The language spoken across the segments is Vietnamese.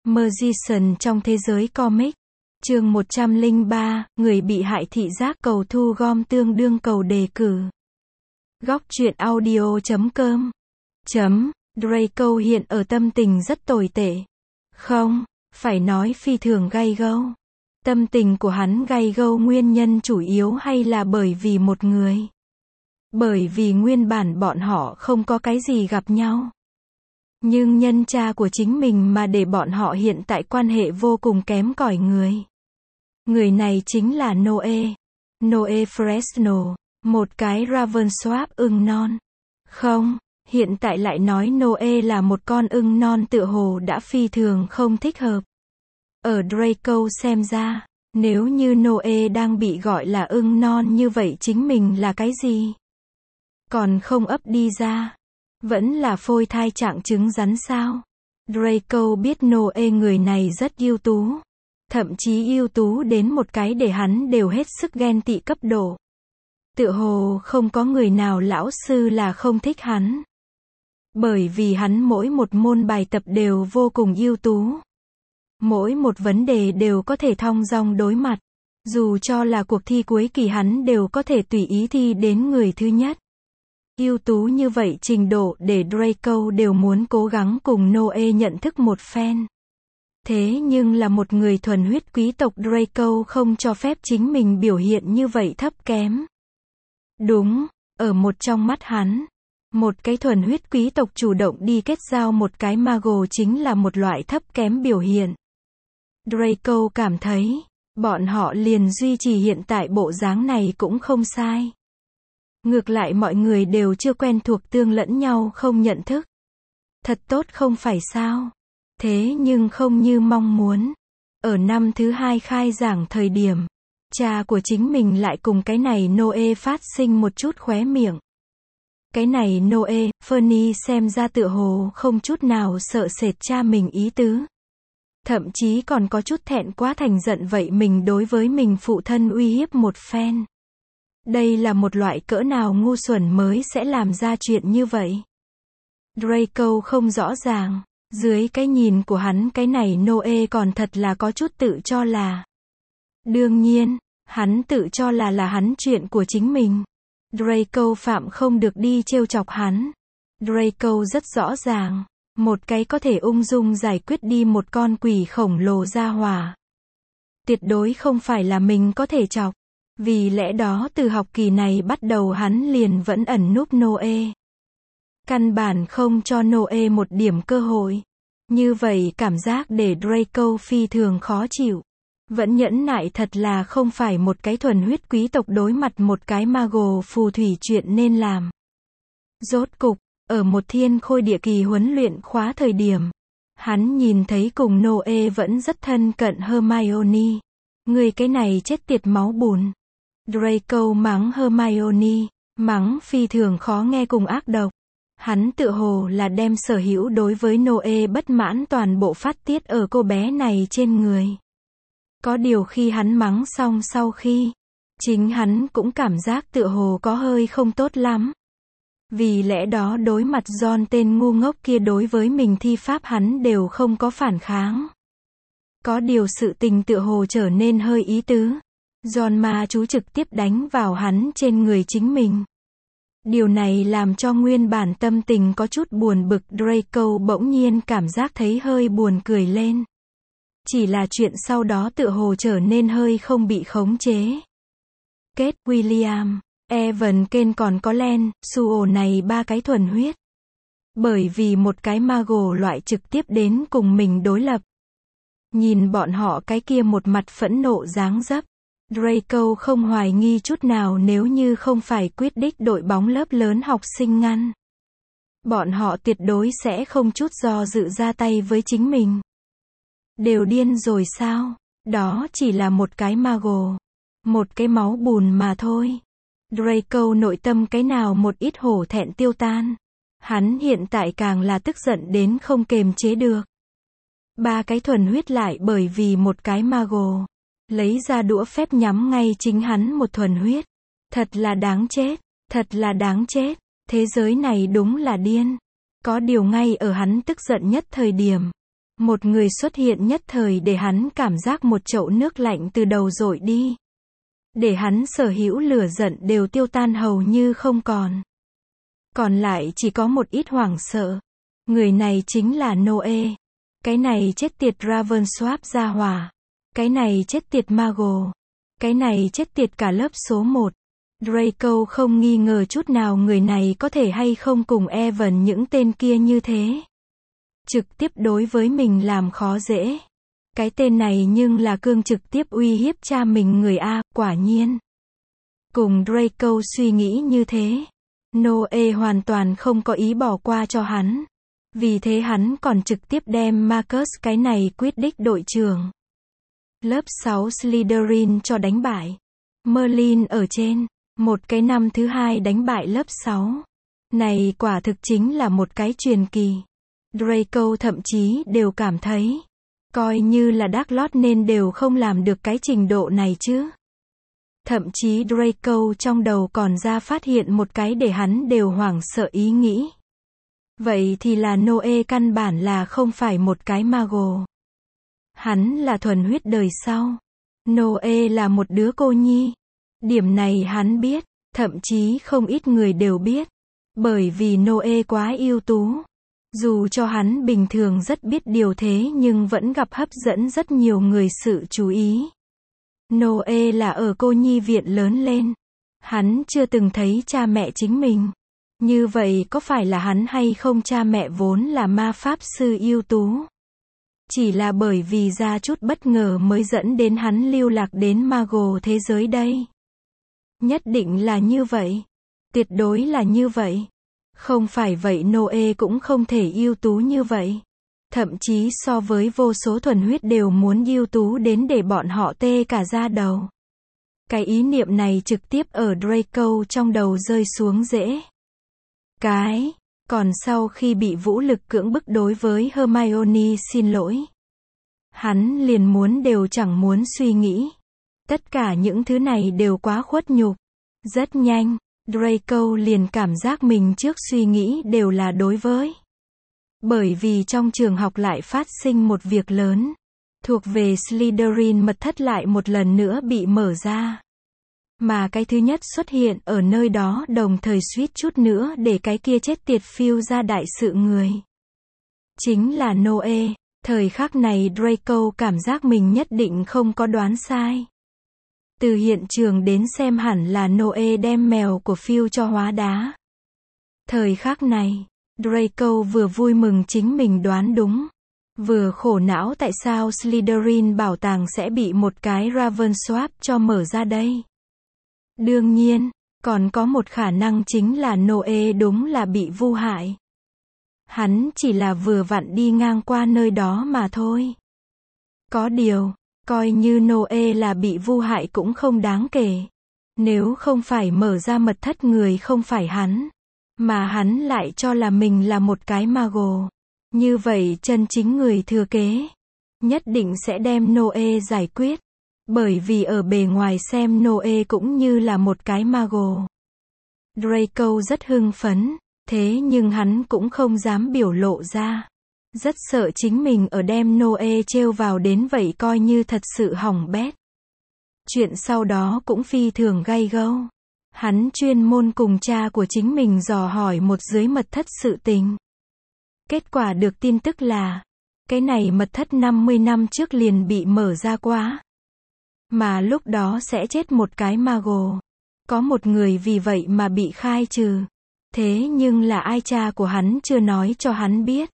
Magician trong thế giới comic. Chương 103, người bị hại thị giác cầu thu gom tương đương cầu đề cử. Góc truyện audio.com. Draco hiện ở tâm tình rất tồi tệ. Không, phải nói phi thường gay gâu. Tâm tình của hắn gay gâu nguyên nhân chủ yếu hay là bởi vì một người. Bởi vì nguyên bản bọn họ không có cái gì gặp nhau. Nhưng nhân cha của chính mình mà để bọn họ hiện tại quan hệ vô cùng kém cỏi người. Người này chính là Noe. Noe Fresno, một cái Ravenswap ưng non. Không, hiện tại lại nói Noe là một con ưng non tựa hồ đã phi thường không thích hợp. Ở Draco xem ra, nếu như Noe đang bị gọi là ưng non như vậy chính mình là cái gì? Còn không ấp đi ra. Vẫn là phôi thai trạng trứng rắn sao? Draco biết Noe người này rất ưu tú. Thậm chí ưu tú đến một cái để hắn đều hết sức ghen tị cấp độ. Tựa hồ không có người nào lão sư là không thích hắn. Bởi vì hắn mỗi một môn bài tập đều vô cùng ưu tú. Mỗi một vấn đề đều có thể thong dong đối mặt. Dù cho là cuộc thi cuối kỳ hắn đều có thể tùy ý thi đến người thứ nhất. Ưu tú như vậy trình độ để Draco đều muốn cố gắng cùng Noe nhận thức một phen. Thế nhưng là một người thuần huyết quý tộc Draco không cho phép chính mình biểu hiện như vậy thấp kém. Đúng, ở một trong mắt hắn, một cái thuần huyết quý tộc chủ động đi kết giao một cái mago chính là một loại thấp kém biểu hiện. Draco cảm thấy, bọn họ liền duy trì hiện tại bộ dáng này cũng không sai. Ngược lại mọi người đều chưa quen thuộc tương lẫn nhau không nhận thức. Thật tốt không phải sao? Thế nhưng không như mong muốn. Ở năm thứ hai khai giảng thời điểm, cha của chính mình lại cùng cái này Noe phát sinh một chút khóe miệng. Cái này Noe, Fernie xem ra tựa hồ không chút nào sợ sệt cha mình ý tứ. Thậm chí còn có chút thẹn quá thành giận vậy mình đối với mình phụ thân uy hiếp một phen. Đây là một loại cỡ nào ngu xuẩn mới sẽ làm ra chuyện như vậy. Draco không rõ ràng. Dưới cái nhìn của hắn cái này Noe còn thật là có chút tự cho là. Đương nhiên, hắn tự cho là hắn chuyện của chính mình. Draco phạm không được đi trêu chọc hắn. Draco rất rõ ràng, một cái có thể ung dung giải quyết đi một con quỷ khổng lồ ra hỏa. Tuyệt đối không phải là mình có thể chọc. Vì lẽ đó từ học kỳ này bắt đầu hắn liền vẫn ẩn núp Noe. Căn bản không cho Noe một điểm cơ hội. Như vậy cảm giác để Draco phi thường khó chịu. Vẫn nhẫn nại thật là không phải một cái thuần huyết quý tộc đối mặt một cái mago phù thủy chuyện nên làm. Rốt cục, ở một thiên khôi địa kỳ huấn luyện khóa thời điểm, hắn nhìn thấy cùng Noe vẫn rất thân cận Hermione. Người cái này chết tiệt máu bùn. Draco mắng Hermione, mắng phi thường khó nghe cùng ác độc. Hắn tự hồ là đem sở hữu đối với Noe bất mãn toàn bộ phát tiết ở cô bé này trên người. Có điều khi hắn mắng xong sau khi, chính hắn cũng cảm giác tự hồ có hơi không tốt lắm. Vì lẽ đó đối mặt John tên ngu ngốc kia đối với mình thi pháp hắn đều không có phản kháng. Có điều sự tình tự hồ trở nên hơi ý tứ. John ma chú trực tiếp đánh vào hắn trên người chính mình. Điều này làm cho nguyên bản tâm tình có chút buồn bực Draco bỗng nhiên cảm giác thấy hơi buồn cười lên. Chỉ là chuyện sau đó tựa hồ trở nên hơi không bị khống chế. Kết William, Evan Kane còn có Len, Suo này ba cái thuần huyết. Bởi vì một cái mago loại trực tiếp đến cùng mình đối lập. Nhìn bọn họ cái kia một mặt phẫn nộ dáng dấp. Draco không hoài nghi chút nào nếu như không phải quyết định đội bóng lớp lớn học sinh ngăn. Bọn họ tuyệt đối sẽ không chút do dự ra tay với chính mình. Đều điên rồi sao? Đó chỉ là một cái mago. Một cái máu bùn mà thôi. Draco nội tâm cái nào một ít hổ thẹn tiêu tan. Hắn hiện tại càng là tức giận đến không kềm chế được. Ba cái thuần huyết lại bởi vì một cái mago. Lấy ra đũa phép nhắm ngay chính hắn một thuần huyết. Thật là đáng chết, thật là đáng chết. Thế giới này đúng là điên. Có điều ngay ở hắn tức giận nhất thời điểm. Một người xuất hiện nhất thời để hắn cảm giác một chậu nước lạnh từ đầu dội đi. Để hắn sở hữu lửa giận đều tiêu tan hầu như không còn. Còn lại chỉ có một ít hoảng sợ. Người này chính là Noe. Cái này chết tiệt Ravenswap gia hỏa. Cái này chết tiệt Mago. Cái này chết tiệt cả lớp số 1. Draco không nghi ngờ chút nào người này có thể hay không cùng Evan những tên kia như thế. Trực tiếp đối với mình làm khó dễ. Cái tên này nhưng là cương trực tiếp uy hiếp cha mình người A, quả nhiên. Cùng Draco suy nghĩ như thế. Noe hoàn toàn không có ý bỏ qua cho hắn. Vì thế hắn còn trực tiếp đem Marcus cái này quyết đích đội trưởng. Lớp 6 Slytherin cho đánh bại. Merlin ở trên. Một cái năm thứ hai đánh bại lớp 6. Này quả thực chính là một cái truyền kỳ. Draco thậm chí đều cảm thấy. Coi như là Dark Lord nên đều không làm được cái trình độ này chứ. Thậm chí Draco trong đầu còn ra phát hiện một cái để hắn đều hoảng sợ ý nghĩ. Vậy thì là Noe căn bản là không phải một cái mago. Hắn là thuần huyết đời sau. Noe là một đứa cô nhi. Điểm này hắn biết, thậm chí không ít người đều biết. Bởi vì Noe quá ưu tú. Dù cho hắn bình thường rất biết điều thế nhưng vẫn gặp hấp dẫn rất nhiều người sự chú ý. Noe là ở cô nhi viện lớn lên. Hắn chưa từng thấy cha mẹ chính mình. Như vậy có phải là hắn hay không cha mẹ vốn là ma pháp sư ưu tú? Chỉ là bởi vì ra chút bất ngờ mới dẫn đến hắn lưu lạc đến mago thế giới đây. Nhất định là như vậy. Tuyệt đối là như vậy. Không phải vậy Noe cũng không thể ưu tú như vậy. Thậm chí so với vô số thuần huyết đều muốn ưu tú đến để bọn họ tê cả da đầu. Cái ý niệm này trực tiếp ở Draco trong đầu rơi xuống dễ. Còn sau khi bị vũ lực cưỡng bức đối với Hermione xin lỗi. Hắn liền muốn đều chẳng muốn suy nghĩ. Tất cả những thứ này đều quá khuất nhục. Rất nhanh, Draco liền cảm giác mình trước suy nghĩ đều là đối với. Bởi vì trong trường học lại phát sinh một việc lớn. Thuộc về Slytherin mật thất lại một lần nữa bị mở ra. Mà cái thứ nhất xuất hiện ở nơi đó đồng thời suýt chút nữa để cái kia chết tiệt phiêu ra đại sự người. Chính là Noe. Thời khắc này Draco cảm giác mình nhất định không có đoán sai. Từ hiện trường đến xem hẳn là Noe đem mèo của phiêu cho hóa đá. Thời khắc này, Draco vừa vui mừng chính mình đoán đúng. Vừa khổ não tại sao Slytherin bảo tàng sẽ bị một cái Ravenswap cho mở ra đây. Đương nhiên, còn có một khả năng chính là Noe đúng là bị vu hại. Hắn chỉ là vừa vặn đi ngang qua nơi đó mà thôi. Có điều, coi như Noe là bị vu hại cũng không đáng kể. Nếu không phải mở ra mật thất người không phải hắn, mà hắn lại cho là mình là một cái mago. Như vậy chân chính người thừa kế, nhất định sẽ đem Noe giải quyết. Bởi vì ở bề ngoài xem Noe cũng như là một cái mago. Draco rất hưng phấn, thế nhưng hắn cũng không dám biểu lộ ra. Rất sợ chính mình ở đem Noe trêu vào đến vậy coi như thật sự hỏng bét. Chuyện sau đó cũng phi thường gay gâu. Hắn chuyên môn cùng cha của chính mình dò hỏi một dưới mật thất sự tình. Kết quả được tin tức là, cái này mật thất 50 năm trước liền bị mở ra quá. Mà lúc đó sẽ chết một cái mago. Có một người vì vậy mà bị khai trừ. Thế nhưng là ai cha của hắn chưa nói cho hắn biết.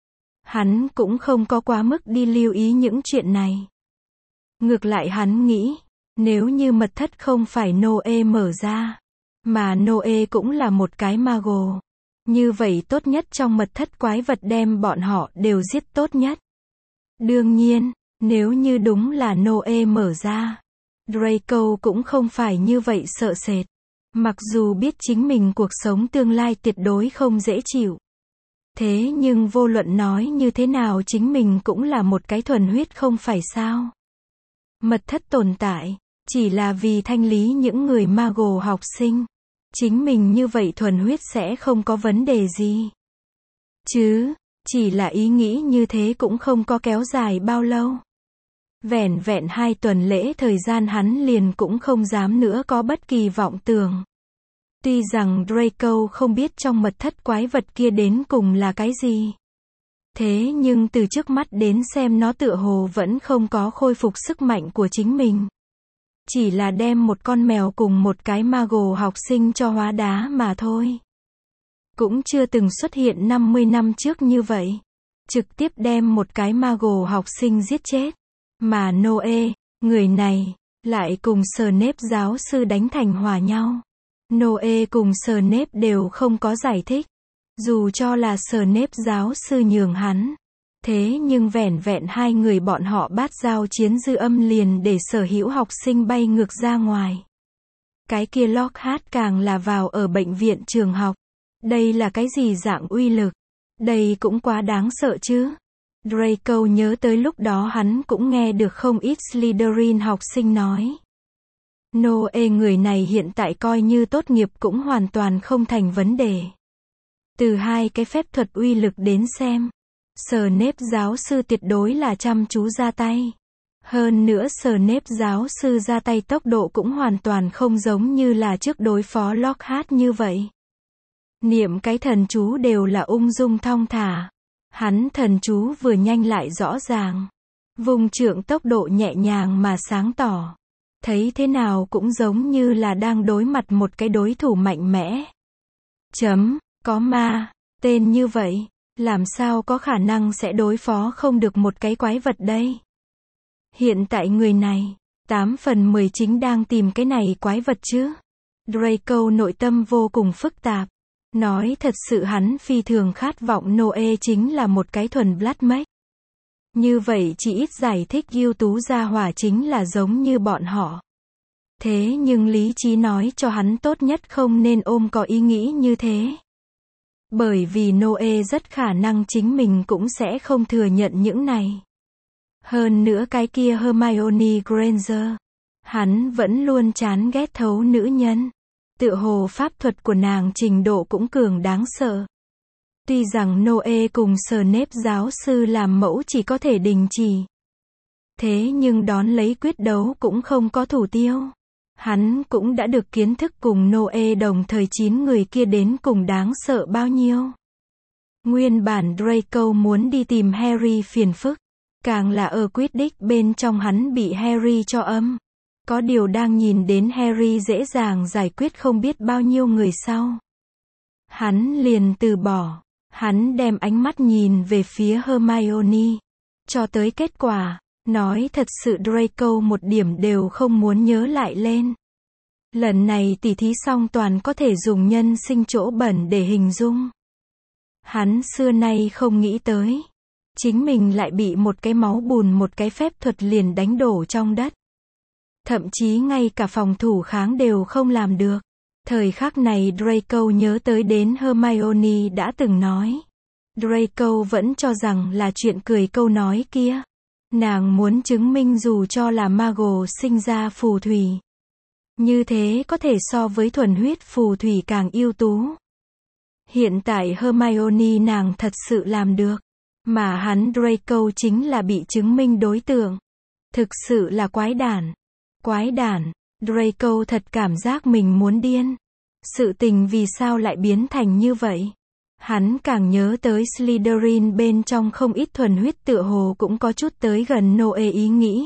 Hắn cũng không có quá mức đi lưu ý những chuyện này. Ngược lại hắn nghĩ, nếu như mật thất không phải Noe mở ra, mà Noe cũng là một cái mago, như vậy tốt nhất trong mật thất quái vật đem bọn họ đều giết tốt nhất. Đương nhiên, nếu như đúng là Noe mở ra, Draco cũng không phải như vậy sợ sệt. Mặc dù biết chính mình cuộc sống tương lai tuyệt đối không dễ chịu. Thế nhưng vô luận nói như thế nào chính mình cũng là một cái thuần huyết không phải sao. Mật thất tồn tại, chỉ là vì thanh lý những người mago học sinh. Chính mình như vậy thuần huyết sẽ không có vấn đề gì. Chứ, Chỉ là ý nghĩ như thế cũng không có kéo dài bao lâu. Vẻn vẹn 2 tuần lễ thời gian hắn liền cũng không dám nữa có bất kỳ vọng tưởng. Tuy rằng Draco không biết trong mật thất quái vật kia đến cùng là cái gì. Thế nhưng từ trước mắt đến xem nó tựa hồ vẫn không có khôi phục sức mạnh của chính mình. Chỉ là đem một con mèo cùng một cái Mago học sinh cho hóa đá mà thôi. Cũng chưa từng xuất hiện 50 năm trước như vậy. Trực tiếp đem một cái Mago học sinh giết chết. Mà Noe, người này, lại cùng Snape giáo sư đánh thành hòa nhau. Noe cùng Snape đều không có giải thích. Dù cho là Snape giáo sư nhường hắn. Thế nhưng vẻn vẹn 2 người bọn họ bát giao chiến dư âm liền để sở hữu học sinh bay ngược ra ngoài. Cái kia Lockhart càng là vào ở bệnh viện trường học. Đây là cái gì dạng uy lực? Đây cũng quá đáng sợ chứ. Draco nhớ tới lúc đó hắn cũng nghe được không ít Slytherin học sinh nói. Noe người này hiện tại coi như tốt nghiệp cũng hoàn toàn không thành vấn đề. Từ 2 cái phép thuật uy lực đến xem, Snape giáo sư tuyệt đối là chăm chú ra tay. Hơn nữa Snape giáo sư ra tay tốc độ cũng hoàn toàn không giống như là trước đối phó Lockhart như vậy. Niệm cái thần chú đều là ung dung thong thả. Hắn thần chú vừa nhanh lại rõ ràng. Vùng trượng tốc độ nhẹ nhàng mà sáng tỏ. Thấy thế nào cũng giống như là đang đối mặt một cái đối thủ mạnh mẽ. Có ma, tên như vậy, làm sao có khả năng sẽ đối phó không được một cái quái vật đây? Hiện tại người này, 8 phần 10 chính đang tìm cái này quái vật chứ. Draco nội tâm vô cùng phức tạp. Nói thật sự hắn phi thường khát vọng Noe chính là một cái thuần Blood Mage. Như vậy chỉ ít giải thích ưu tú gia hỏa chính là giống như bọn họ. Thế nhưng lý trí nói cho hắn tốt nhất không nên ôm có ý nghĩ như thế. Bởi vì Noe rất khả năng chính mình cũng sẽ không thừa nhận những này. Hơn nữa cái kia Hermione Granger. Hắn vẫn luôn chán ghét thấu nữ nhân. Tựa hồ pháp thuật của nàng trình độ cũng cường đáng sợ. Tuy rằng Noe cùng Snape giáo sư làm mẫu chỉ có thể đình chỉ. Thế nhưng đón lấy quyết đấu cũng không có thủ tiêu. Hắn cũng đã được kiến thức cùng Noe đồng thời 9 người kia đến cùng đáng sợ bao nhiêu. Nguyên bản Draco muốn đi tìm Harry phiền phức. Càng là ở Quidditch bên trong hắn bị Harry cho âm. Có điều đang nhìn đến Harry dễ dàng giải quyết không biết bao nhiêu người sau. Hắn liền từ bỏ. Hắn đem ánh mắt nhìn về phía Hermione. Cho tới kết quả, nói thật sự Draco một điểm đều không muốn nhớ lại lên. Lần này tỉ thí xong toàn có thể dùng nhân sinh chỗ bẩn để hình dung. Hắn xưa nay không nghĩ tới. Chính mình lại bị một cái máu bùn một cái phép thuật liền đánh đổ trong đất. Thậm chí ngay cả phòng thủ kháng đều không làm được. Thời khắc này Draco nhớ tới đến Hermione đã từng nói. Draco vẫn cho rằng là chuyện cười câu nói kia. Nàng muốn chứng minh dù cho là Mago sinh ra phù thủy. Như thế có thể so với thuần huyết phù thủy càng ưu tú. Hiện tại Hermione nàng thật sự làm được. Mà hắn Draco chính là bị chứng minh đối tượng. Thực sự là quái đản. Quái đản. Draco thật cảm giác mình muốn điên. Sự tình vì sao lại biến thành như vậy? Hắn càng nhớ tới Slytherin bên trong không ít thuần huyết tựa hồ cũng có chút tới gần Noe ý nghĩ.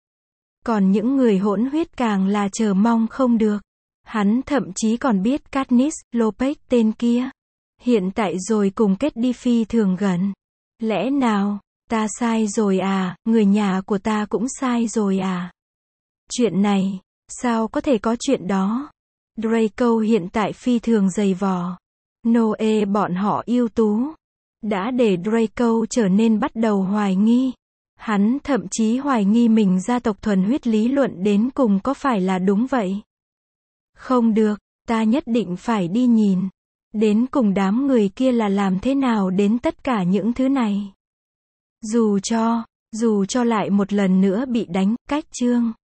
Còn những người hỗn huyết càng là chờ mong không được. Hắn thậm chí còn biết Katniss, Lopez tên kia. Hiện tại rồi cùng kết đi phi thường gần. Lẽ nào, ta sai rồi à, người nhà của ta cũng sai rồi à? Chuyện này, sao có thể có chuyện đó? Draco hiện tại phi thường dày vò. Noe bọn họ ưu tú. Đã để Draco trở nên bắt đầu hoài nghi. Hắn thậm chí hoài nghi mình gia tộc thuần huyết lý luận đến cùng có phải là đúng vậy. Không được, ta nhất định phải đi nhìn. Đến cùng đám người kia là làm thế nào đến tất cả những thứ này. Dù cho lại một lần nữa bị đánh, cách chương.